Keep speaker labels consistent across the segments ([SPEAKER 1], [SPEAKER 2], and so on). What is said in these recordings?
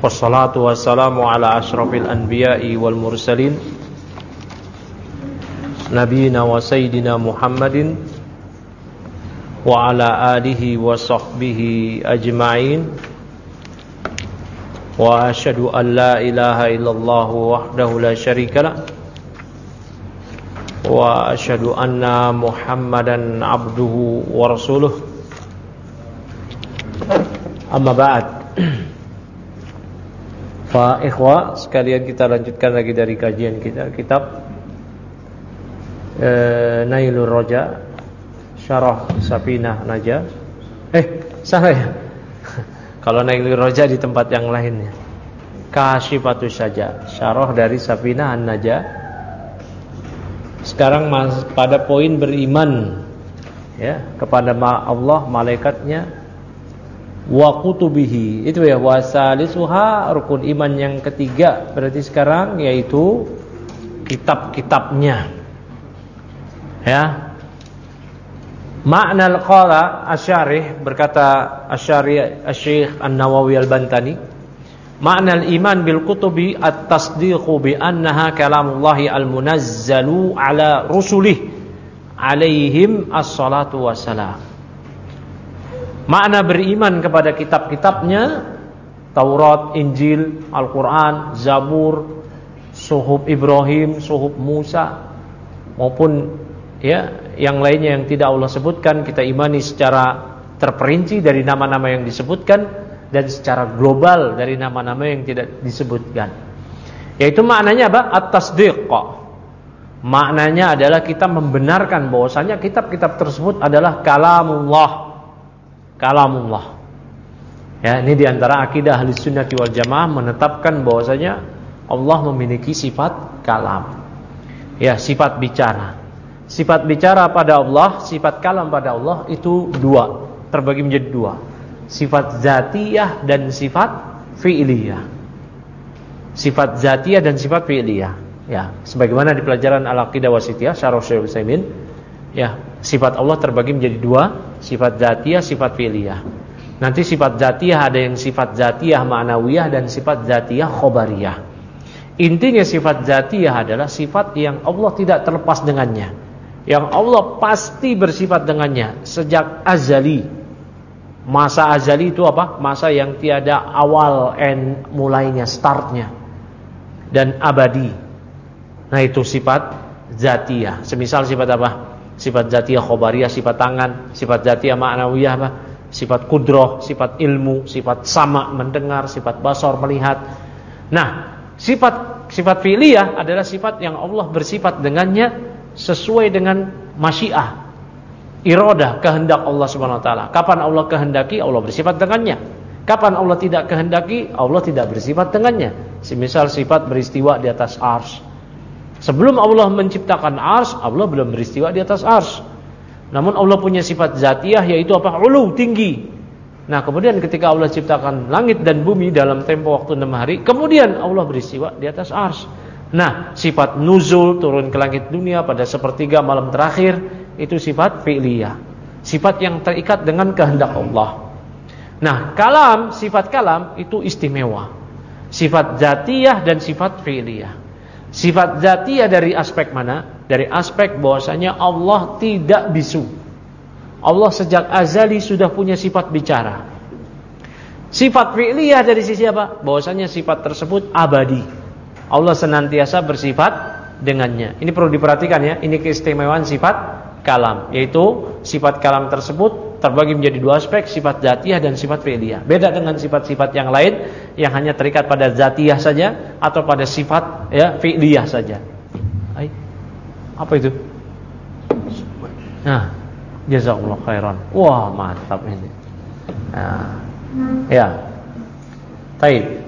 [SPEAKER 1] Wassalatu wassalamu ala asyrafil anbiya'i wal mursalin Nabiyina wa sayyidina Muhammadin wa ala alihi wa sahbihi ajma'in. Wa asyhadu an la ilaha illallah wahdahu la syarikalah wa asyhadu anna Muhammadan abduhu wa rasuluh. Amma ba'd. Fa ikhwa sekalian, kita lanjutkan lagi dari kajian kita kitab Nailur Raja Syarah Safinah Najah. Salah ya. Kalau Nailur Raja di tempat yang lainnya. Kasyifatus Saja, syarah dari Safinah Najah. Sekarang pada poin beriman ya kepada Allah, malaikatnya, wa kutubihi, itu ya, wasalisuha, rukun iman yang ketiga berarti sekarang, yaitu kitab-kitabnya ya. Ma'nal qala asyarih, berkata asyarih Syekh An-Nawawi Al-Bantani, ma'nal iman bil kutubi at-tasdiqu bi annaha kalamullahi al-munazzalu ala rusulih alaihim as-salatu wassalam. Makna beriman kepada kitab-kitabnya, Taurat, Injil, Al-Quran, Zabur, Suhuf Ibrahim, Suhuf Musa, maupun ya yang lainnya yang tidak Allah sebutkan, kita imani secara terperinci dari nama-nama yang disebutkan dan secara global dari nama-nama yang tidak disebutkan. Yaitu maknanya apa? At-tasdiq. Maknanya adalah kita membenarkan bahwasanya kitab-kitab tersebut adalah kalamullah. Ya, ini diantara akidah ahli sunnati wal jamaah, menetapkan bahwasanya Allah memiliki sifat kalam. Ya, sifat bicara. Sifat bicara pada Allah, sifat kalam pada Allah itu dua, terbagi menjadi dua. Sifat zatiyah dan sifat fi'liyah. Sifat zatiyah dan sifat fi'liyah. Ya, sebagaimana di pelajaran Al-Aqidah Wasithiyah Syarah Syekh Utsaimin, ya, sifat Allah terbagi menjadi dua, sifat zatiyah, sifat fi'liyah. Nanti sifat zatiyah ada yang sifat zatiyah ma'nawiyah dan sifat zatiyah khobariyah. Intinya sifat zatiyah adalah sifat yang Allah tidak terlepas dengannya, yang Allah pasti bersifat dengannya sejak azali. Masa azali itu apa? Masa yang tiada awal mulainya, startnya, dan abadi. Nah, itu sifat zatiyah. Semisal sifat apa? Sifat zatiyah khobariyah, sifat tangan. Sifat zatiyah ma'nawiyah apa? Sifat kudroh, sifat ilmu, sifat sama, mendengar, sifat basar, melihat. Nah, sifat fi'liyah adalah sifat yang Allah bersifat dengannya sesuai dengan masyiah, iradah, kehendak Allah Subhanahu wa taala. Kapan Allah kehendaki, Allah bersifat dengannya. Kapan Allah tidak kehendaki, Allah tidak bersifat dengannya. Semisal sifat beristiwa di atas arsy. Sebelum Allah menciptakan arsy, Allah belum beristiwa di atas arsy. Namun Allah punya sifat zatiyah, yaitu apa? Ulu, tinggi. Nah, kemudian ketika Allah ciptakan langit dan bumi dalam tempo waktu 6 hari, kemudian Allah beristiwa di atas arsy. Nah, sifat nuzul, turun ke langit dunia pada sepertiga malam terakhir, itu sifat fi'liyah, sifat yang terikat dengan kehendak Allah. Nah, kalam, sifat kalam itu istimewa, sifat zatiyah dan sifat fi'liyah. Sifat zatiyah dari aspek mana? Dari aspek bahwasanya Allah tidak bisu. Allah sejak azali sudah punya sifat bicara. Sifat fi'liyah dari sisi apa? Bahwasanya sifat tersebut abadi. Allah senantiasa bersifat dengannya. Ini perlu diperhatikan ya. Ini keistimewaan sifat kalam, yaitu sifat kalam tersebut terbagi menjadi dua aspek, sifat zatiyah dan sifat fi'liyah. Beda dengan sifat-sifat yang lain yang hanya terikat pada zatiyah saja atau pada sifat ya fi'liyah saja. Apa itu? Nah, jazakallahu khairan. Wah, mantap ini. Nah, ya. Baik.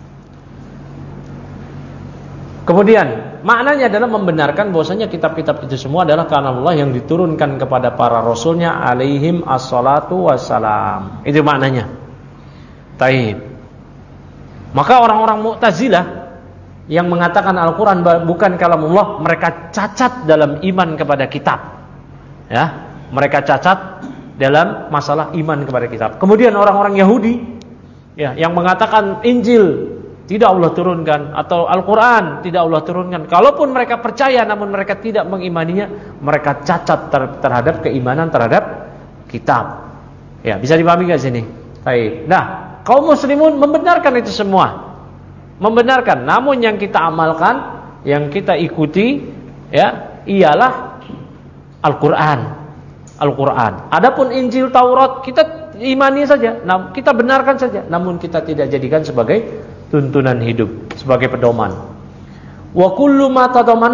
[SPEAKER 1] Kemudian maknanya adalah membenarkan bahwasanya kitab-kitab itu semua adalah kalamullah yang diturunkan kepada para rasulnya alaihim assalatu wassalam. Itu maknanya. Taib. Maka orang-orang Mu'tazilah yang mengatakan Al-Quran bukan kalamullah, mereka cacat dalam iman kepada kitab. Ya, mereka cacat dalam masalah iman kepada kitab. Kemudian orang-orang Yahudi ya, yang mengatakan Injil tidak Allah turunkan atau Al-Quran tidak Allah turunkan, kalaupun mereka percaya namun mereka tidak mengimaninya, mereka cacat terhadap keimanan terhadap kitab. Ya, bisa dipahami nggak sini? Baik. Nah, kaum muslimun membenarkan itu semua, membenarkan. Namun yang kita amalkan, yang kita ikuti, ya, ialah Al-Quran. Al-Quran. Adapun Injil, Taurat kita imani saja, kita benarkan saja, namun kita tidak jadikan sebagai tuntunan hidup, sebagai pedoman. Wa kullu ma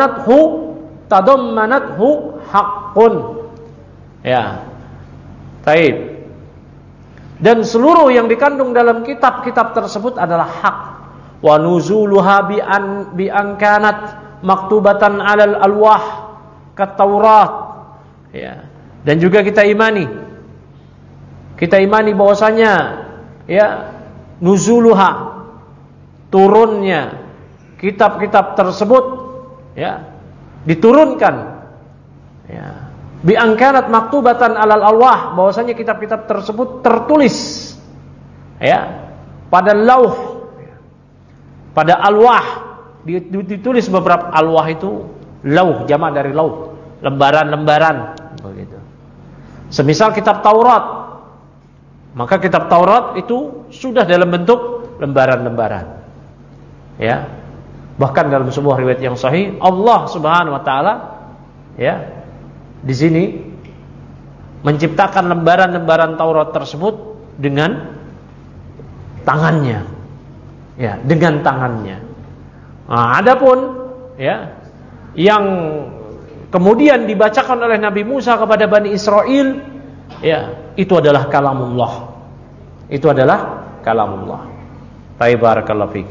[SPEAKER 1] tadammanathu haqqun. Ya. Baik. Dan seluruh yang dikandung dalam kitab-kitab tersebut adalah hak. Wa nuzuluha bi an kanat maktubatan 'alal alwah kat Taurat. Ya. Dan juga kita imani bahwasanya, ya, nuzuluha, turunnya kitab-kitab tersebut, ya, diturunkan, ya, bi angkanat maktubatan alal alwah, bahwasanya kitab-kitab tersebut tertulis, ya, pada lauh, pada alwah, ditulis beberapa. Alwah itu lauh, jamak dari lauh, lembaran-lembaran begitu. Semisal kitab Taurat, maka kitab Taurat itu sudah dalam bentuk lembaran-lembaran. Ya, bahkan dalam sebuah riwayat yang sahih, Allah Subhanahu wa taala, ya, di sini menciptakan lembaran-lembaran Taurat tersebut dengan tangannya. Ya, dengan tangannya. Nah, adapun, ya, yang kemudian dibacakan oleh Nabi Musa kepada Bani Israel, ya, itu adalah kalamullah. Itu adalah kalamullah. Barakallahu fiik.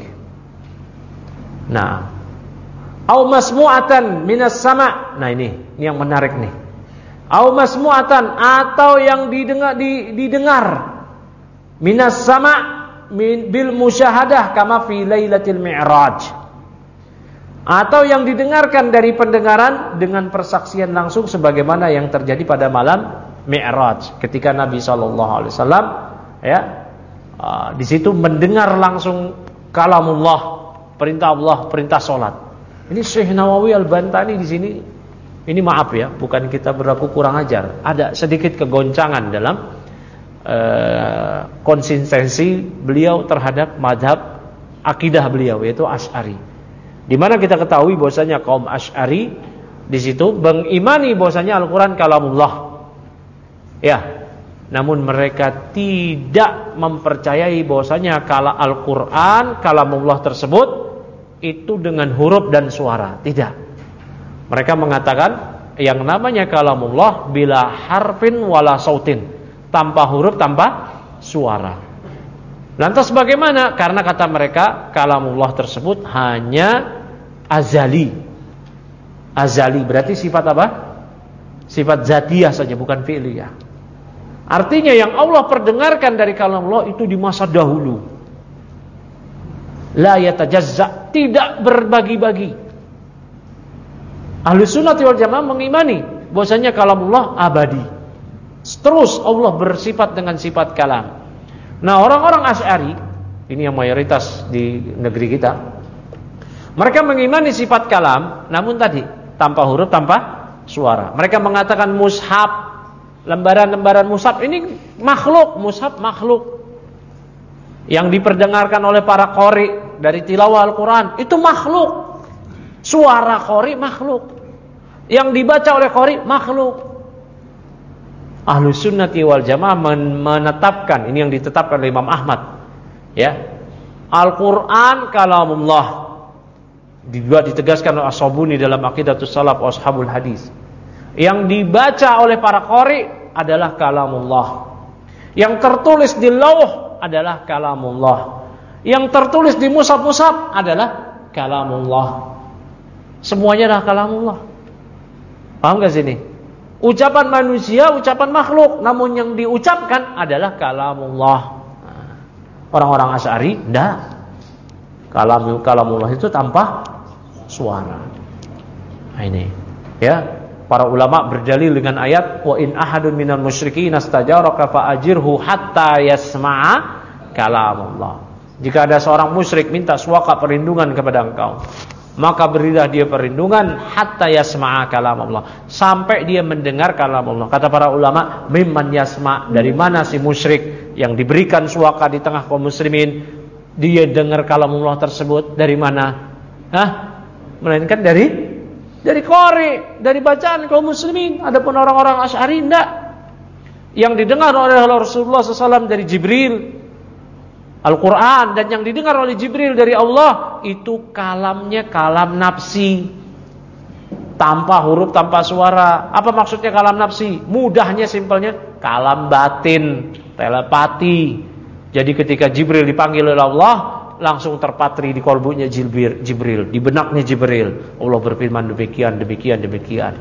[SPEAKER 1] Nah, au masmu'atan minas sama'. Nah, ini yang menarik nih. Au masmu'atan, atau yang didengar minas sama' bil musyahadah kama fi lailatul mi'raj. Atau yang didengarkan dari pendengaran dengan persaksian langsung sebagaimana yang terjadi pada malam Mi'raj ketika Nabi sallallahu alaihi wasallam, ya, di situ mendengar langsung kalamullah, perintah Allah, perintah salat. Ini Syekh Nawawi Al-Bantani di sini, ini maaf ya, bukan kita berlaku kurang ajar, ada sedikit kegoncangan dalam konsistensi beliau terhadap madhab akidah beliau, yaitu Asy'ari. Di mana kita ketahui bahwasanya kaum Asy'ari di situ mengimani bahwasanya Al-Qur'an kalamullah. Ya, namun mereka tidak mempercayai bahwasanya kala Al-Qur'an kalamullah tersebut itu dengan huruf dan suara. Tidak. Mereka mengatakan yang namanya kalamullah bila harfin wala sautin, tanpa huruf, tanpa suara. Lantas bagaimana? Karena kata mereka kalamullah tersebut hanya azali. Azali berarti sifat apa? Sifat zatiyah saja, bukan fi'liyah. Artinya yang Allah perdengarkan dari kalamullah itu di masa dahulu. La yatajazza, tidak berbagi-bagi. Ahlus Sunnah wal Jamaah mengimani bahwasanya kalamullah abadi. Terus Allah bersifat dengan sifat kalam. Nah, orang-orang Asy'ari ini yang mayoritas di negeri kita, mereka mengimani sifat kalam, namun tadi tanpa huruf, tanpa suara. Mereka mengatakan mushaf, lembaran-lembaran mushaf ini makhluk, mushaf makhluk. Yang diperdengarkan oleh para qori dari tilawah Al-Quran itu makhluk. Suara qori makhluk. Yang dibaca oleh qori makhluk. Ahlus Sunnati wal Jamaah menetapkan, ini yang ditetapkan oleh Imam Ahmad, ya, Al-Quran kalamullah. Ditegaskan oleh As-Sabuni dalam Aqidatus Salaf Ashabul Hadis. Yang dibaca oleh para qari adalah kalamullah. Yang tertulis di lauh adalah kalamullah. Yang tertulis di mushaf-mushaf adalah kalamullah. Semuanya adalah kalamullah. Paham gak sini? Ucapan manusia, ucapan makhluk, namun yang diucapkan adalah kalamullah. Orang-orang Asy'ari enggak. Kalamullah itu tanpa suara. Nah, ini, ya, para ulama berdalil dengan ayat wa in ahadun minal musyrikin istajaraka fa ajirhu hatta yasma'a kalam Allah. Jika ada seorang musyrik minta suaka perlindungan kepada engkau, maka berilah dia perlindungan hatta yasma'a kalam Allah, sampai dia mendengar kalam Allah. Kata para ulama, mimman yasma', dari mana si musyrik yang diberikan suaka di tengah kaum muslimin, dia dengar kalam Allah tersebut dari mana? Melainkan dari qori, dari bacaan kaum muslimin. Adapun orang-orang Asy'ari enggak. Yang didengar oleh Rasulullah SAW dari Jibril Al-Quran, dan yang didengar oleh Jibril dari Allah itu kalamnya kalam nafsi, tanpa huruf, tanpa suara. Apa maksudnya kalam nafsi? Mudahnya, simpelnya, kalam batin, telepati. Jadi ketika Jibril dipanggil oleh Allah, langsung terpatri di kolbunya Jibril, di benaknya Jibril. Allah berfirman demikian, demikian, demikian.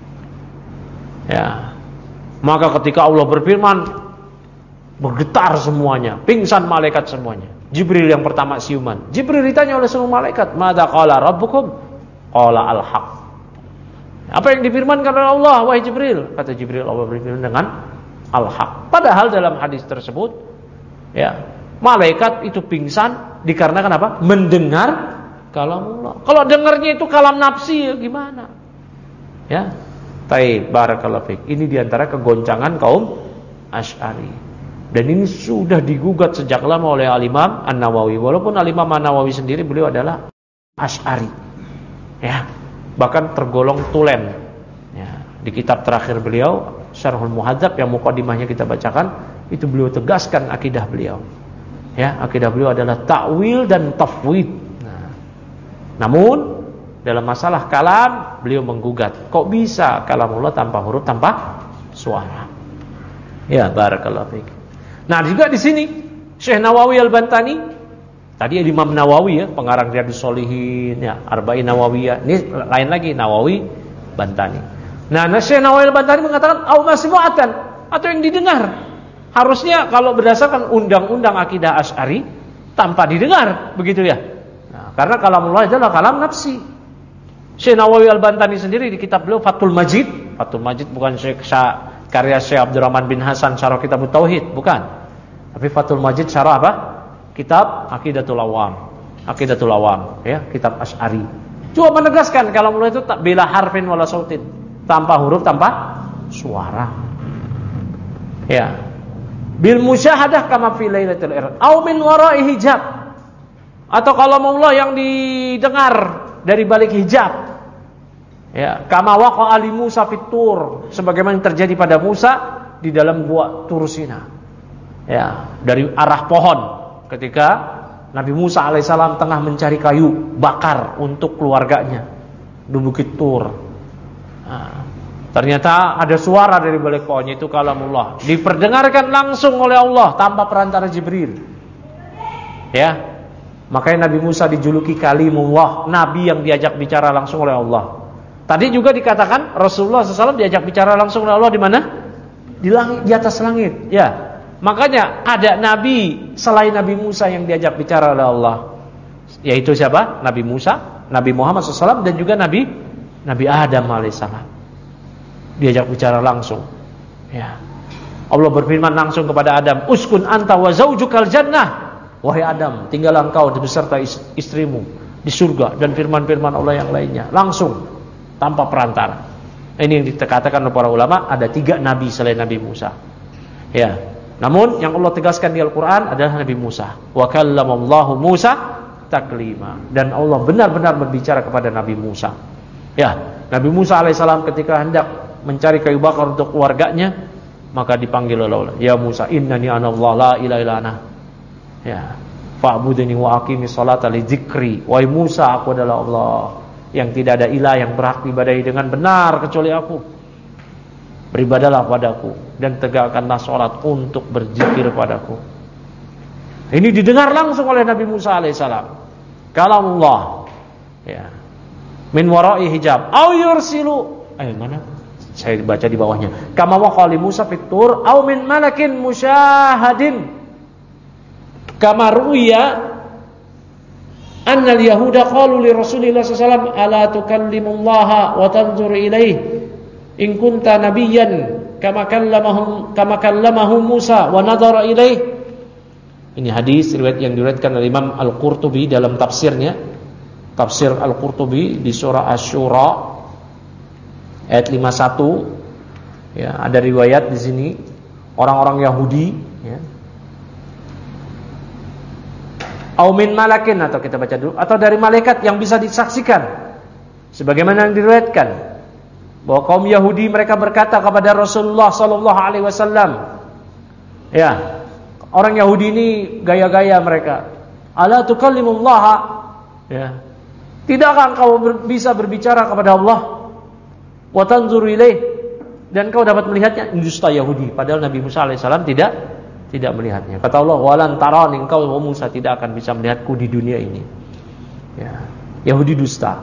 [SPEAKER 1] Ya. Maka ketika Allah berfirman, bergetar semuanya, pingsan malaikat semuanya. Jibril yang pertama siuman. Jibril ditanya oleh semua malaikat, "Madza qala rabbukum?" Qala al-haq. Apa yang difirmankan oleh Allah, wahai Jibril? Kata Jibril, Allah berfirman dengan al-haq. Padahal dalam hadis tersebut, ya, malaikat itu pingsan dikarenakan apa? Mendengar kalam Allah. Kalau dengarnya itu kalam nafsi, ya gimana? Ya. Taib, barakallahu fiik. Ini diantara kegoncangan kaum Asy'ari. Dan ini sudah digugat sejak lama oleh Al-Imam An-Nawawi. Walaupun Al-Imam An-Nawawi sendiri beliau adalah Asy'ari, ya, bahkan tergolong tulen. Ya, di kitab terakhir beliau, Syarhul Muhadzab, yang mukadimahnya kita bacakan, itu beliau tegaskan akidah beliau. Ya, akidah beliau adalah ta'wil dan tafwid. Namun dalam masalah kalam beliau menggugat, kok bisa kalamullah tanpa huruf, tanpa suara? Ya, barakallahu fiik. Nah, juga di sini Syekh Nawawi Al-Bantani, tadi Imam Nawawi, ya, pengarang Riyadhus Shalihin, ya, Arba'in Nawawiyah. Ini lain lagi, Nawawi Bantani. Nah, Syekh Nawawi Al-Bantani mengatakan au masmu'atan, atau yang didengar. Harusnya kalau berdasarkan undang-undang akidah Asy'ari tanpa didengar, begitu ya. Nah, karena kalamullah adalah kalam nafsi. Syekh Nawawi Al-Bantani sendiri di kitab beliau Fathul Majid bukan karya Syekh Abdurrahman bin Hasan syarah Kitab Tauhid, bukan. Tapi Fathul Majid syarah apa? Kitab Aqidatul Awam, ya, kitab Asy'ari. Cuma menegaskan kalamullah itu tak bila harfin wala sautin, tanpa huruf, tanpa suara. Ya. Bil musyahadah kama fi lailatul irad au min wara'i hijab. Atau kalamullah yang didengar dari balik hijab. Ya, kama waqa'a li Musa fit Tur, sebagaimana yang terjadi pada Musa di dalam gua Tur Sina. Ya, dari arah pohon ketika Nabi Musa alaihissalam tengah mencari kayu bakar untuk keluarganya di Bukit Tur. Nah, ternyata ada suara dari balik pohonnya, itu kalamullah, diperdengarkan langsung oleh Allah tanpa perantara Jibril. Ya. Makanya Nabi Musa dijuluki kalimullah, nabi yang diajak bicara langsung oleh Allah. Tadi juga dikatakan Rasulullah SAW diajak bicara langsung oleh Allah di mana? Di langit, di atas langit. Ya, makanya ada nabi selain Nabi Musa yang diajak bicara oleh Allah, yaitu siapa? Nabi Musa, Nabi Muhammad SAW, dan juga Nabi Adam alaihissalam. Diajak bicara langsung. Ya, Allah berfirman langsung kepada Adam, uskun anta wa zaujukal jannah. Wahai Adam, tinggallah engkau beserta istrimu di surga, dan firman-firman Allah yang lainnya langsung, tanpa perantara. Ini yang dikatakan oleh para ulama, ada 3 nabi selain Nabi Musa. Ya, namun yang Allah tegaskan di Al-Quran adalah Nabi Musa. Wa kallamallahu Musa taklima, dan Allah benar-benar berbicara kepada Nabi Musa. Ya, Nabi Musa alaihissalam ketika hendak mencari kayu bakar untuk keluarganya, maka dipanggil oleh Allah, ya Musa, innani anallah la ilaha illa ana. Ya, fa'budni wa aqimis sholata li dzikri. Wahai Musa, aku adalah Allah yang tidak ada ilah yang berhak diibadahi dengan benar kecuali aku. Beribadalah padaku dan tegakkanlah sholat untuk berzikir padaku. Ini didengar langsung oleh Nabi Musa alaihissalam. Kalamullah, ya, min wara'i hijab au yursilu. Mana? Saya baca di bawahnya. Kama waqali Musa fit Tur au min malakin musyahadin. Kama ru'ya anna al-yahuda qalu li Rasulillah sallallahu alaihi wasallam ala tukallimullaha wa tanzur ilaihi in kunta nabiyyan kama kallamahu Musa wa nadhara ilaihi Ini hadis riwayat yang diriwayatkan oleh Imam Al-Qurtubi dalam tafsirnya. Tafsir Al-Qurtubi di surah Asy-Syura ayat 51. Ya, ada riwayat di sini orang-orang Yahudi, ya. Au min malakin, atau kita baca dulu, atau dari malaikat yang bisa disaksikan. Sebagaimana yang diriwayatkan bahwa kaum Yahudi mereka berkata kepada Rasulullah sallallahu alaihi wasallam, ya, orang Yahudi ini gaya-gaya mereka. Ala tukallimullaha, ya. Tidakkah engkau bisa berbicara kepada Allah? Wa tanzuru ilaih, dan kau dapat melihatnya? Dusta Yahudi, padahal Nabi Musa alaihissalam tidak melihatnya. Kata Allah, walan tarani, engkau Musa tidak akan bisa melihatku di dunia ini. Ya, Yahudi dusta.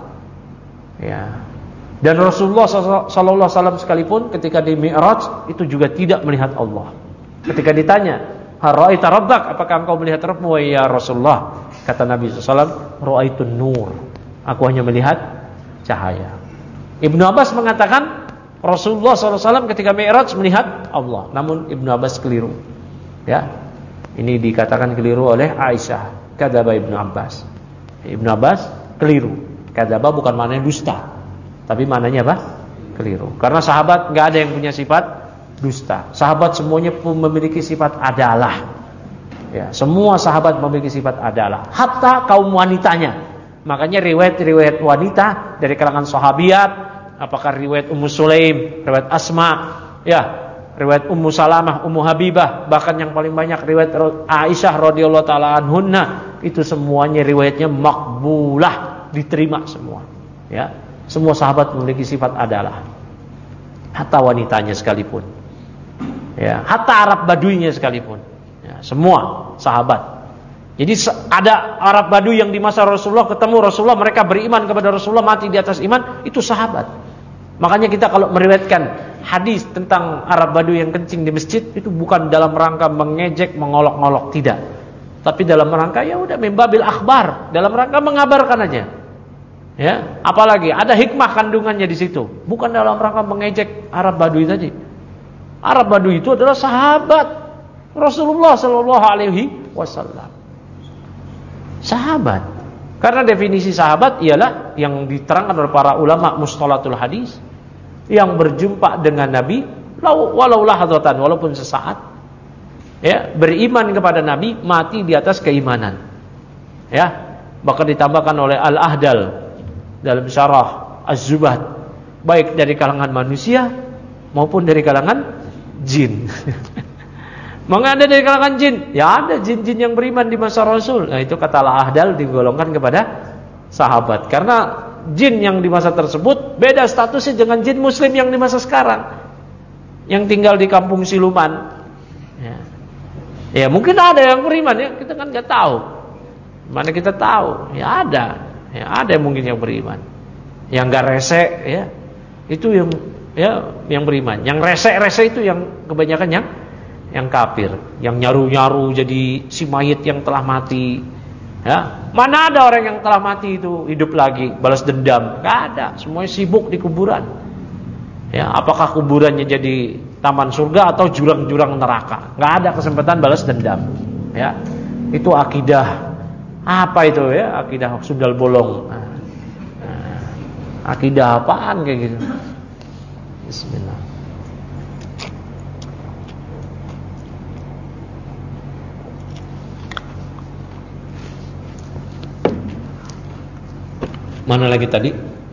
[SPEAKER 1] Ya. Dan Rasulullah sallallahu alaihi wasallam sekalipun ketika di Mi'raj itu juga tidak melihat Allah. Ketika ditanya, "Ra'aita rabbak?" Apakah engkau melihat Rabbmu ya Rasulullah? Kata Nabi sallallahu alaihi wasallam, "Ra'aitun nur." Aku hanya melihat cahaya. Ibnu Abbas mengatakan Rasulullah sallallahu alaihi wasallam ketika Mi'raj melihat Allah. Namun Ibnu Abbas keliru. Ya. Ini dikatakan keliru oleh Aisyah. Kadzaba Ibnu Abbas. Ibnu Abbas keliru. Kadzaba bukan maknanya dusta, tapi maknanya apa? Keliru. Karena sahabat enggak ada yang punya sifat dusta. Sahabat semuanya memiliki sifat adalah. Ya, semua sahabat memiliki sifat adalah. Hatta kaum wanitanya. Makanya riwayat-riwayat wanita dari kalangan sahabiat, apakah riwayat Ummu Sulaim, riwayat Asma, ya, riwayat Ummu Salamah, Ummu Habibah, bahkan yang paling banyak riwayat Aisyah radhiyallahu taala anhunna, itu semuanya riwayatnya makbulah, diterima semua. Ya, semua sahabat memiliki sifat adalah. Hatta wanitanya sekalipun. Ya, hatta Arab Baduinya sekalipun. Ya, semua sahabat. Jadi ada Arab Badui yang di masa Rasulullah ketemu Rasulullah, mereka beriman kepada Rasulullah, mati di atas iman, itu sahabat. Makanya kita kalau meriwayatkan hadis tentang Arab Badui yang kencing di masjid, itu bukan dalam rangka mengejek, mengolok-olok, tidak. Tapi dalam rangka ya udah membabil akhbar, dalam rangka mengabarkan aja. Ya, apalagi ada hikmah kandungannya di situ, bukan dalam rangka mengejek Arab Badui tadi. Arab Badui itu adalah sahabat Rasulullah sallallahu alaihi wasallam. Sahabat. Karena definisi sahabat ialah yang diterangkan oleh para ulama mustalahul hadis, yang berjumpa dengan Nabi walau lahadzatan, walaupun sesaat. Ya, beriman kepada Nabi, mati di atas keimanan. Ya, bahkan ditambahkan oleh Al-Ahdal dalam syarah Az-Zubad, baik dari kalangan manusia maupun dari kalangan jin. Mengada dari kalangan jin, ya ada jin-jin yang beriman di masa Rasul. Nah, itu kata Al-Ahdal digolongkan kepada sahabat. Karena jin yang di masa tersebut beda statusnya dengan jin muslim yang di masa sekarang, yang tinggal di kampung siluman. Ya mungkin ada yang beriman, ya kita kan nggak tahu. Mana kita tahu? Ya ada yang mungkin yang beriman, yang nggak rese, ya itu yang beriman. Yang rese itu yang kebanyakan yang kafir, yang nyaru-nyaru jadi si mayit yang telah mati. Ya, mana ada orang yang telah mati itu hidup lagi, balas dendam? Gak ada, semuanya sibuk di kuburan. Ya, apakah kuburannya jadi taman surga atau jurang-jurang neraka? Gak ada kesempatan balas dendam. Ya, itu akidah apa itu ya? Akidah sundal bolong. Akidah apaan kayak gitu? Bismillah. Mana lagi tadi?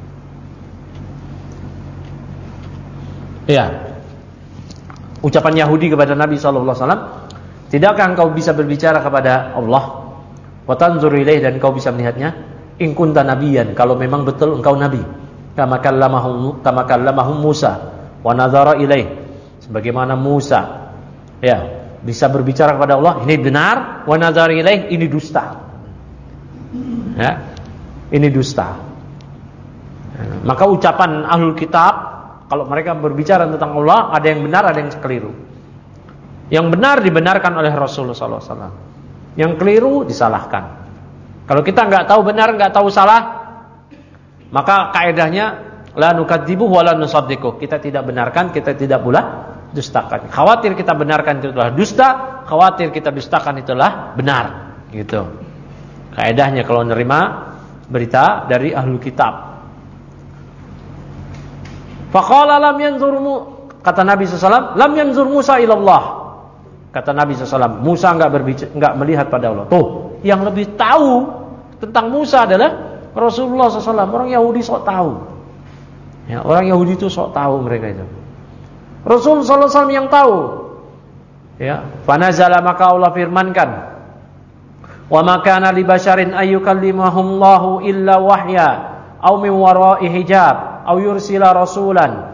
[SPEAKER 1] Ya, ucapan Yahudi kepada Nabi SAW, tidakkah engkau bisa berbicara kepada Allah? Wa tanzur ilaih, dan engkau bisa melihatnya. In kunta nabiyan, kalau memang betul engkau nabi. Kama kallamahum Musa wa nazara ilaih, sebagaimana Musa ya bisa berbicara kepada Allah, ini benar. Wa nazara ilaih, ini dusta. Ya, ini dusta. Maka ucapan ahlul kitab, kalau mereka berbicara tentang Allah, ada yang benar, ada yang keliru. Yang benar dibenarkan oleh Rasulullah SAW, yang keliru disalahkan. Kalau kita nggak tahu benar, nggak tahu salah, maka kaidahnya la nukadzibuhu wa la nusaddiquh. Kita tidak benarkan, kita tidak pula dustakan. Khawatir kita benarkan itu adalah dusta, khawatir kita dustakan itulah benar, gitu. Kaedahnya kalau nerima berita dari ahlul kitab. Faqala lam yanzurmu, kata Nabi SAW, lam yanzur Musa ilallah. Kata Nabi SAW, Musa enggak melihat pada Allah. Tuh, yang lebih tahu tentang Musa adalah Rasulullah SAW. Orang Yahudi sok tahu. Ya, orang Yahudi itu sok tahu mereka itu. Rasulullah SAW yang tahu. Ya, fanazala, maka Allah firmankan, wa ma kana li basyarin ayyukallimahullahu illa wahya aw min wara'i hijab aw yursila rasulan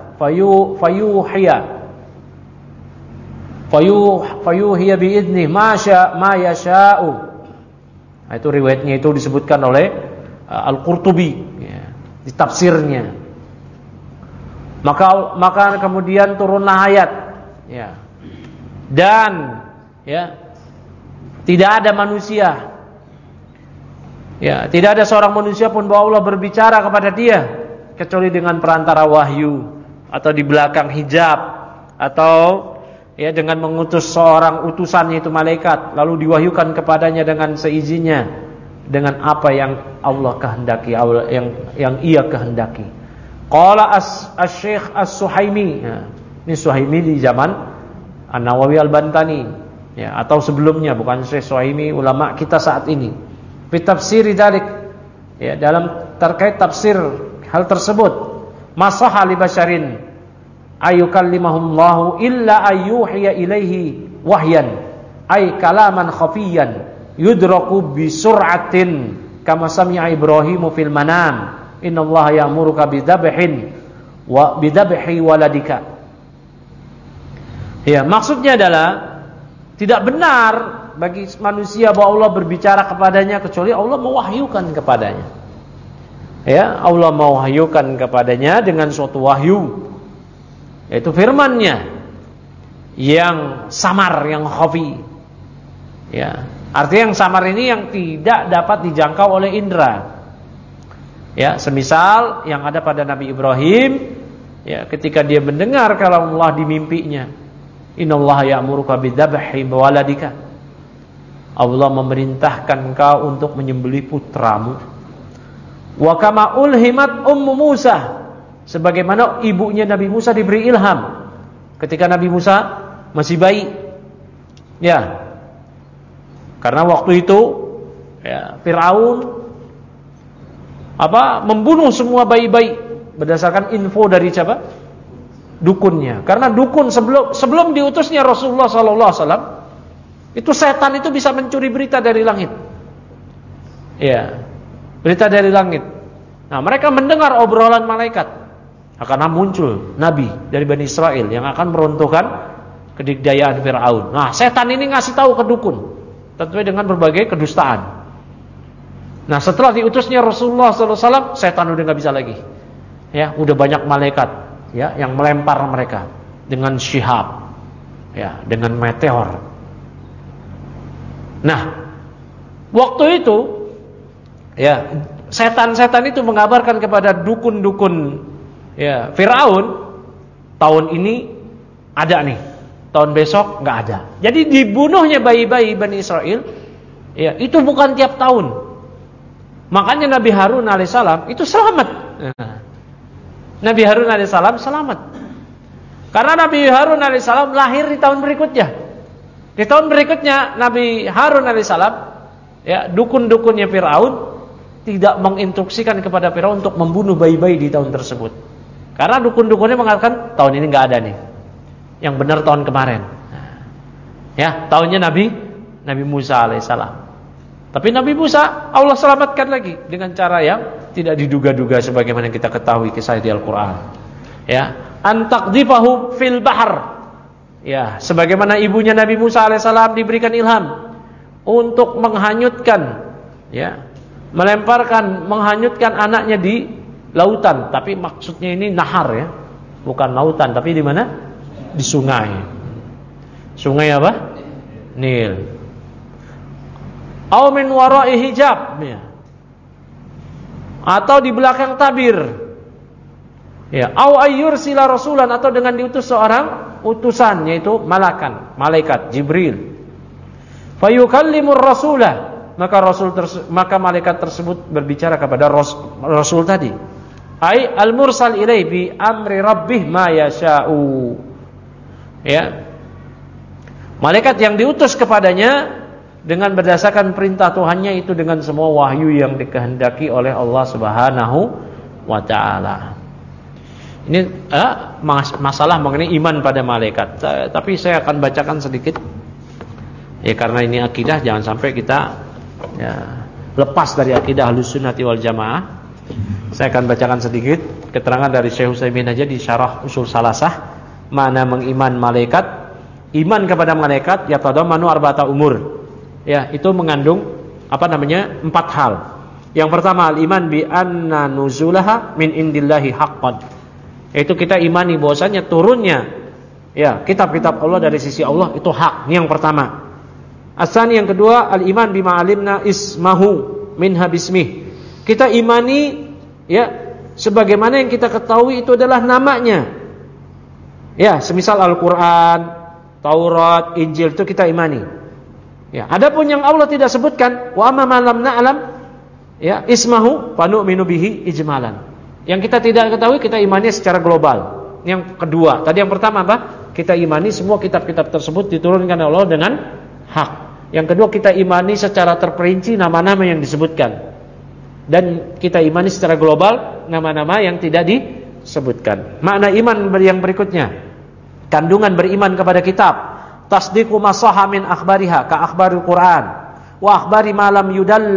[SPEAKER 1] fayuhiya biidnih ma yasha'u. Nah, itu riwayatnya itu disebutkan oleh Al-Qurtubi, ya, di tafsirnya. Maka kemudian turunlah ayat, ya. Dan ya, tidak ada manusia, ya, tidak ada seorang manusia pun bahwa Allah berbicara kepada dia kecuali dengan perantara wahyu atau di belakang hijab, atau ya dengan mengutus seorang utusannya itu malaikat, lalu diwahyukan kepadanya dengan seizinnya, dengan apa yang Allah kehendaki, yang ia kehendaki. Qala Asy-Syaikh As-Suhaimi, ya, ini Suhaimi di zaman An-Nawawi Al-Bantani, ya, atau sebelumnya, bukan Syekh Suhaimi, ulama kita saat ini. Fi tafsir dzalik, ya, dalam terkait tafsir hal tersebut, masaha li basyarin ayyukallimahullahu illa ayyuhiya ilaihi wahyan ay kalaman khafiyan yudraku bi sur'atin kama sami'a Ibrahimu fil manam innallaha ya'muruka bidabhin wa bidabhi waladika. Ya, maksudnya adalah tidak benar bagi manusia bahwa Allah berbicara kepadanya kecuali Allah mewahyukan kepadanya. Ya, Allah mewahyukan kepadanya dengan suatu wahyu, yaitu firman-Nya yang samar, yang khafi. Ya, artinya yang samar ini yang tidak dapat dijangkau oleh indera. Ya, semisal yang ada pada Nabi Ibrahim, ya, ketika dia mendengar kalam Allah di mimpinya. Innallaha ya'muruka bidzabhi waladika. Allah memerintahkan kau untuk menyembelih putramu. Wa kama ulhimat ummu Musa, sebagaimana ibunya Nabi Musa diberi ilham ketika Nabi Musa masih bayi. Ya. Karena waktu itu, ya, Firaun membunuh semua bayi-bayi berdasarkan info dari siapa? Dukunnya. Karena dukun sebelum diutusnya Rasulullah SAW, itu setan itu bisa mencuri berita dari langit. Ya, berita dari langit. Nah, mereka mendengar obrolan malaikat, akan muncul nabi dari Bani Israel yang akan meruntuhkan kedikdayaan Firaun. Nah, setan ini ngasih tahu ke dukun, tentunya dengan berbagai kedustaan. Nah, setelah diutusnya Rasulullah SAW, setan udah nggak bisa lagi. Ya, udah banyak malaikat, ya, yang melempar mereka dengan syihab, ya, dengan meteor. Nah, waktu itu, ya, setan-setan itu mengabarkan kepada dukun-dukun, ya, Firaun, tahun ini ada nih, tahun besok nggak ada. Jadi dibunuhnya bayi-bayi Bani Israel, ya, itu bukan tiap tahun. Makanya Nabi Harun alaihissalam itu selamat. Nabi Harun alaihissalam selamat. Karena Nabi Harun alaihissalam lahir di tahun berikutnya. Di tahun berikutnya Nabi Harun alaihissalam, ya, dukun-dukunnya Firaun tidak menginstruksikan kepada Firaun untuk membunuh bayi-bayi di tahun tersebut. Karena dukun-dukunnya mengatakan tahun ini nggak ada nih. Yang benar tahun kemarin. Ya, tahunnya Nabi Musa alaihissalam. Tapi Nabi Musa Allah selamatkan lagi dengan cara yang tidak diduga-duga sebagaimana kita ketahui kisah di Al-Qur'an. Ya, antaqdhifahu fil bahr. Ya, sebagaimana ibunya Nabi Musa alaihissalam diberikan ilham untuk menghanyutkan, ya, menghanyutkan anaknya di lautan, tapi maksudnya ini nahar, ya. Bukan lautan, tapi di mana? Di sungai. Sungai apa? Nil. Au min wara'i hijab, ya. Atau di belakang tabir. Ya, au ayyursila rasulan, atau dengan diutus seorang utusan, yaitu malaikat Jibril. Fayukallimur rasulah, maka malaikat tersebut berbicara kepada rasul tadi. Ai al-mursal ilaihi bi amri rabbih ma yasha'u. Ya. Malaikat yang diutus kepadanya dengan berdasarkan perintah Tuhannya itu dengan semua wahyu yang dikehendaki oleh Allah Subhanahu wa taala. Ini masalah mengenai iman pada malaikat. Tapi saya akan bacakan sedikit. Ya, karena ini akidah, jangan sampai kita lepas dari akidah Ahlussunnah wal Jamaah. Saya akan bacakan sedikit keterangan dari Syekh Utsaimin aja di Syarah Ushul Salasah. Mana mengiman malaikat? Iman kepada malaikat yatadammanu arba'ata umur. Ya, itu mengandung 4 hal. Yang pertama, al-iman bi anna nuzulaha min indillahi haqqan. Yaitu kita imani bahwasanya turunnya kitab-kitab Allah dari sisi Allah itu hak. Ini yang pertama. Asani, yang kedua, al-iman bima alimna ismahu minha bismih. Kita imani sebagaimana yang kita ketahui itu adalah namanya. Ya, semisal Al-Qur'an, Taurat, Injil itu kita imani. Ya, adapun yang Allah tidak sebutkan, wa amma ma lam na'lam ismahu fa nu'minu bihi ijmalan. Yang kita tidak ketahui kita imani secara global. Yang kedua, tadi yang pertama apa? Kita imani semua kitab-kitab tersebut diturunkan oleh Allah dengan hak. Yang kedua, kita imani secara terperinci nama-nama yang disebutkan. Dan kita imani secara global nama-nama yang tidak disebutkan. Makna iman yang berikutnya, kandungan beriman kepada kitab. Tasdiqu ma sahha min akhbariha ka akhbaril Qur'an wa akhbari ma lam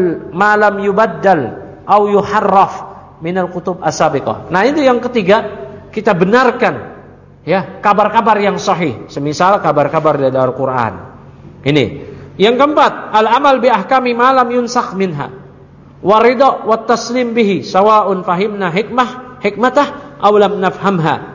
[SPEAKER 1] yubaddal au yuharraf minal kutub as-sabiqah. Nah, itu yang ketiga, kita benarkan kabar-kabar yang sahih, semisal kabar-kabar dari Al-Qur'an. Ini. Yang keempat, al-amal bi ahkami ma lam yunsakh minha wa ridha wa taslim bihi sawaun fahimna hikmatah aw lam nafhamha.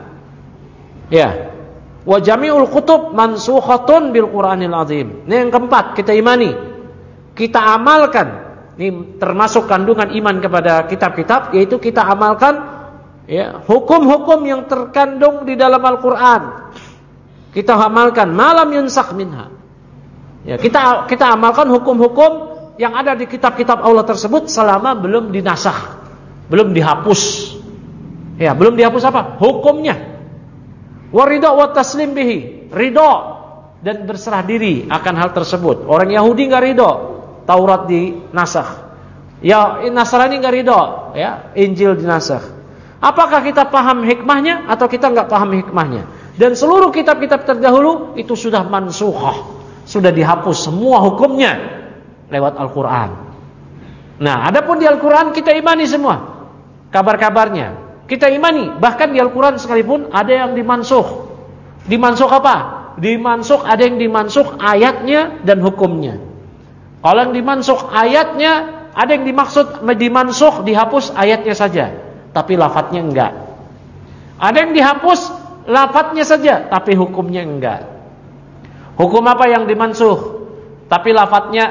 [SPEAKER 1] Ya. Wa jami'ul kutub mansukhatun bil Qur'anil azim. Ini yang keempat, kita imani. Kita amalkan. Ini termasuk kandungan iman kepada kitab-kitab, yaitu kita amalkan hukum-hukum yang terkandung di dalam Al-Qur'an. Kita amalkan malam yunsakh minha. Ya, kita amalkan hukum-hukum yang ada di kitab-kitab Allah tersebut selama belum dinasakh, belum dihapus. Ya, belum dihapus apa? Hukumnya. Waridha wa taslim bihi, ridha dan berserah diri akan hal tersebut. Orang Yahudi enggak ridha Taurat dinasakh. Ya, Nasrani enggak ridha Injil dinasakh. Apakah kita paham hikmahnya atau kita enggak paham hikmahnya? Dan seluruh kitab-kitab terdahulu itu sudah mansukhah, sudah dihapus semua hukumnya lewat Al-Qur'an. Nah, adapun di Al-Qur'an kita imani semua kabar-kabarnya. Kita imani, bahkan di Al-Quran sekalipun ada yang dimansukh. Dimansukh apa? Dimansukh, ada yang dimansukh ayatnya dan hukumnya. Kalau yang dimansukh ayatnya, ada yang dimaksud dimansukh, dihapus ayatnya saja, tapi lafadznya enggak. Ada yang dihapus lafadznya saja, tapi hukumnya enggak. Hukum apa yang dimansukh? Tapi lafadznya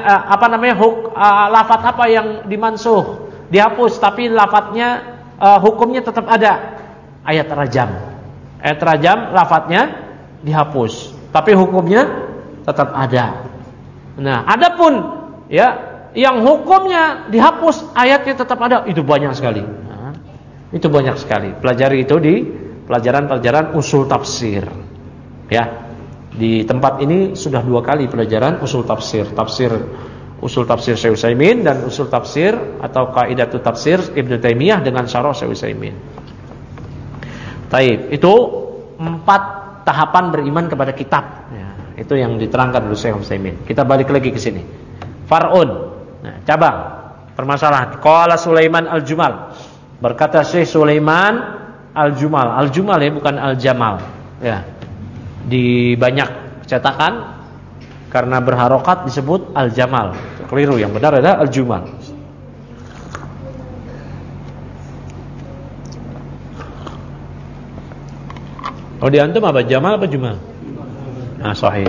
[SPEAKER 1] lafadz apa yang dimansukh? Dihapus, tapi lafadznya hukumnya tetap ada. Ayat rajam. Ayat rajam lafadznya dihapus, tapi hukumnya tetap ada. Nah, adapun yang hukumnya dihapus, ayatnya tetap ada, itu banyak sekali. Nah, itu banyak sekali. Pelajari itu di pelajaran-pelajaran usul tafsir. Ya. Di tempat ini sudah 2 kali pelajaran usul tafsir. Usul tafsir Syekh Utsaimin dan usul tafsir atau Qaidatut Tafsir Ibnu Taimiyah dengan syarah Syekh Utsaimin. Taib, itu 4 tahapan beriman kepada kitab. Ya, itu yang diterangkan oleh Syekh Utsaimin. Kita balik lagi ke sini. Far'un. Nah, cabang permasalahan. Qala Sulaiman Al-Jumal. Berkata Syekh Sulaiman Al-Jumal. Al-Jumal bukan Al-Jamal. Ya. Di banyak cetakan karena berharokat disebut Al-Jamal. Keliru, yang benar adalah Al-Jumal. Oh, di antum apa? Jamal apa Jumal? Nah, sahih.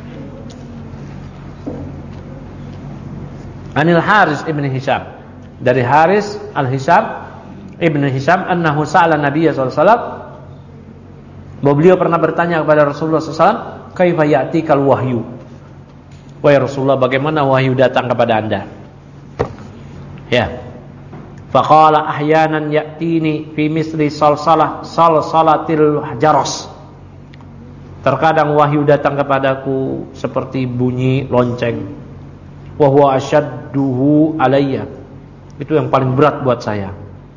[SPEAKER 1] Anil Haris ibn Hisham. Dari Haris Al-Hisham ibn Hisham annahu sa'ala Nabiya sallallahu alaihi wasallam. Bahwa beliau pernah bertanya kepada Rasulullah sallallahu alaihi wasallam, "Kaifa ya'tikal wahyu?" Wahai Rasulullah, bagaimana wahyu datang kepada Anda? Ya. Faqala ahyanan ya'tini fi misli salsalatil jaros. Terkadang wahyu datang kepadaku seperti bunyi lonceng. Wa huwa ashadduhu alayya. Itu yang paling berat buat saya.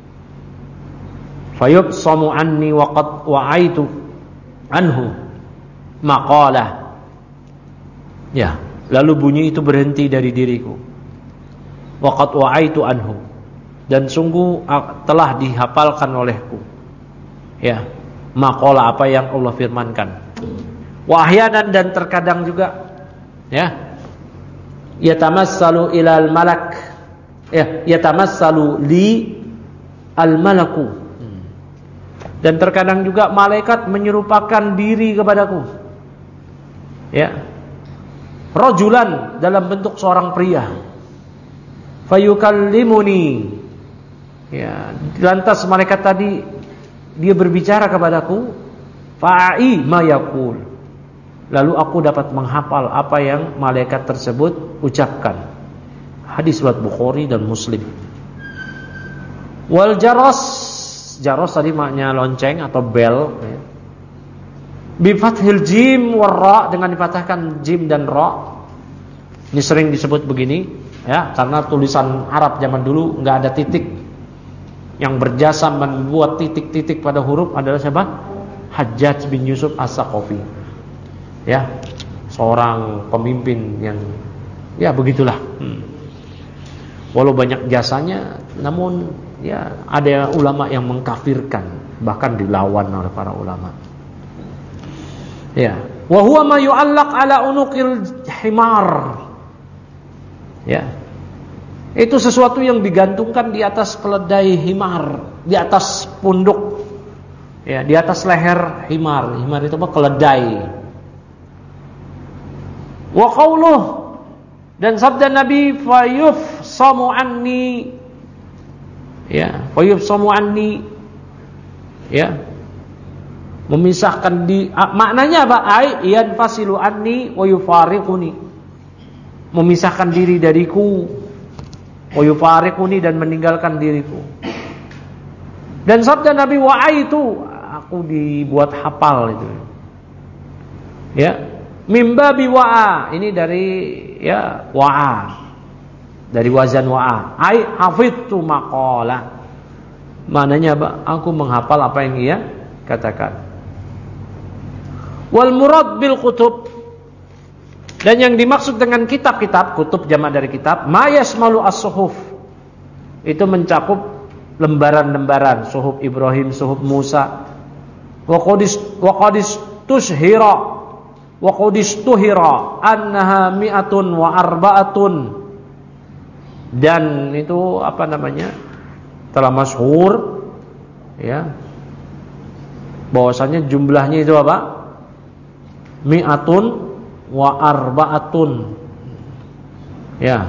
[SPEAKER 1] Fayubsamu anni wa qad wa'aitu anhu maqalah. Ya, lalu bunyi itu berhenti dari diriku. Wa qad wa'aitu anhu, dan sungguh telah dihafalkan olehku. Ya, maqalah, apa yang Allah firmankan. Wa ahyanan, dan terkadang juga ya, yatamassalu ilal malak, ya, yatamassalu li al malaku, dan terkadang juga malaikat menyerupakan diri kepadaku. Ya, rajulan, dalam bentuk seorang pria. Fayukallimuni, ya, lantas malaikat tadi dia berbicara kepadaku. Fa'i ma yaqul, lalu aku dapat menghafal apa yang malaikat tersebut ucapkan. Hadis riwayat Bukhari dan Muslim. Wal jaros, jaros tadi maknanya lonceng atau bel, ya. Bi fathil jim war ra, dengan dipatahkan jim dan ra. Ini sering disebut begini, ya, karena tulisan Arab zaman dulu nggak ada titik. Yang berjasa membuat titik-titik pada huruf adalah siapa? Hajjaj bin Yusuf As-Saqafi. Ya, seorang pemimpin yang ya begitulah. Walau banyak jasanya, namun ya ada ulama yang mengkafirkan, bahkan dilawan oleh para ulama. Ya, wa huwa ma yu'allaq ala unuqil himar. Ya, itu sesuatu yang digantungkan di atas keledai himar, di atas punduk, ya, di atas leher himar. Himar itu apa? Keledai. Wa qauluh, dan sabda Nabi, fayufsamu anni, ya, fayufsamu anni, ya, memisahkan di, maknanya apa? Ai yanfasilu anni wa yufariquni, memisahkan diri dariku, wa yufariquni, dan meninggalkan diriku. Dan sabda Nabi, wa'aitu, aku dibuat hafal itu. Ya, mimbabi wa'a, ini dari ya wa'a, dari wazan wa'a. Ai hafidtu maqala, maknanya apa? Aku menghafal apa yang ia katakan. Wal murad bil kutub, dan yang dimaksud dengan kitab-kitab, kutub jamak dari kitab, ma yasmalu as-suhuf, itu mencakup lembaran-lembaran, suhuf Ibrahim, suhuf Musa. Wa qadis tushhira wa qadis tuhira annaha mi'atun wa arba'atun, dan itu apa namanya, telah masyhur, ya, bahwasanya jumlahnya itu apa? Mi'atun wa arba'atun. Ya,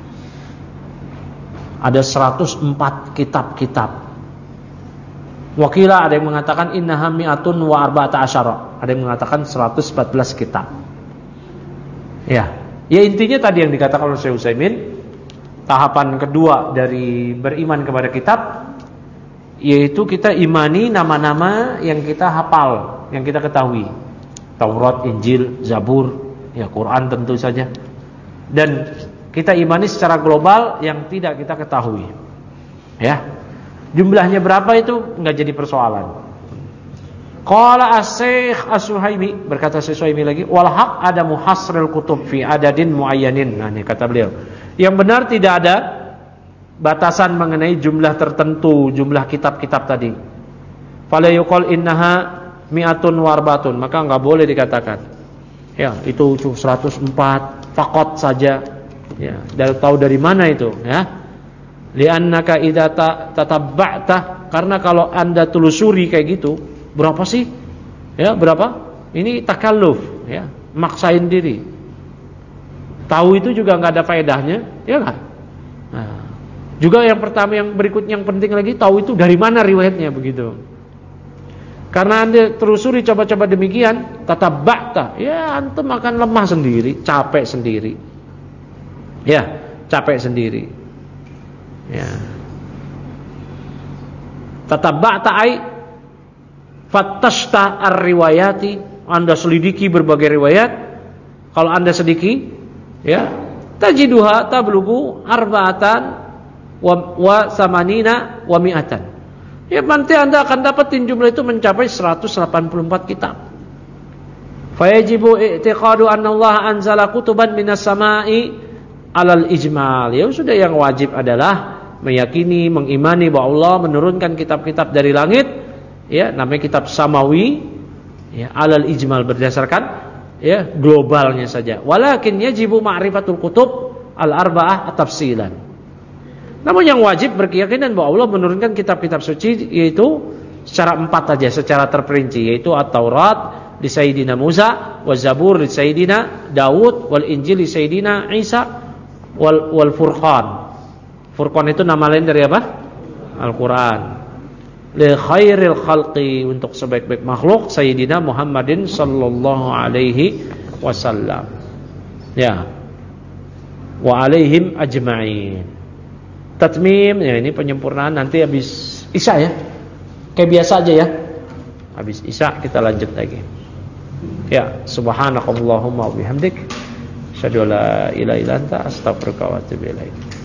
[SPEAKER 1] ada 104 kitab-kitab. Wakila, ada yang mengatakan innaha mi'atun wa arba'ata asyara, ada yang mengatakan 114 kitab. Ya, ya, intinya tadi yang dikatakan oleh Syekh Utsaimin, tahapan kedua dari beriman kepada kitab, yaitu kita imani nama-nama yang kita hafal, yang kita ketahui. Taurat, Injil, Zabur, ya, Quran tentu saja. Dan kita imani secara global yang tidak kita ketahui. Ya. Jumlahnya berapa itu enggak jadi persoalan. Qala as-Syekh As-Suhaimi, berkata Syekh Suhaimi lagi, wal haq adamu hasrul kutub fi adadin muayyanin. Nah, ini kata beliau, yang benar tidak ada batasan mengenai jumlah tertentu, jumlah kitab-kitab tadi. Fala yuqal innaha mi'atun warbatun, maka enggak boleh dikatakan ya itu 104 faqat saja, ya, tahu dari mana itu, ya. Li'annaka idza tatabba'ta, karena kalau Anda telusuri kayak gitu, berapa sih? Ya, berapa? Ini takalluf, ya, maksain diri. Tahu itu juga enggak ada faedahnya, ya kan? Nah, juga yang pertama, yang berikutnya, yang penting lagi, tahu itu dari mana riwayatnya, begitu. Karena Anda telusuri coba-coba demikian, tatabba'ta, ya antum akan lemah sendiri, capek sendiri. Ya, capek sendiri. Ya. Tatabba'ta ai fattashta ar-riwayati, Anda selidiki berbagai riwayat. Kalau Anda sediki, ya, tajiduha tablugu arba'atan wa samanina wa mi'atan. Ya, nanti Anda akan dapatin jumlah itu mencapai 184 kitab. Fayajibu i'tiqadu anna Allah anzala kutuban minas sama'i alal ijmal. Ya sudah, yang wajib adalah meyakini, mengimani bahwa Allah menurunkan kitab-kitab dari langit, ya, namanya kitab samawi, ya, alal ijmal, berdasarkan, ya, globalnya saja. Walakin yajibu ma'rifatul kutub al-arba'ah tafsilan. Namun yang wajib berkeyakinan bahwa Allah menurunkan kitab-kitab suci yaitu secara 4 saja, secara terperinci, yaitu At-Taurat di Sayyidina Musa, wa Zabur di Sayyidina Daud, wal Injil di Sayyidina Isa, wal Furqan. Furqan itu nama lain dari apa? Al-Quran. Li khairil khalqi, untuk sebaik-baik makhluk, Sayyidina Muhammadin sallallahu alaihi wasallam. Ya. Wa alaihim ajma'in. Tatmim, ya, ini penyempurnaan, nanti habis Isya ya. Kayak biasa aja ya. Habis Isya kita lanjut lagi. Ya, subhanakallahumma wa bihamdik, asyhadu an la ilaha illa anta, astaghfiruka wa atubu ilaik.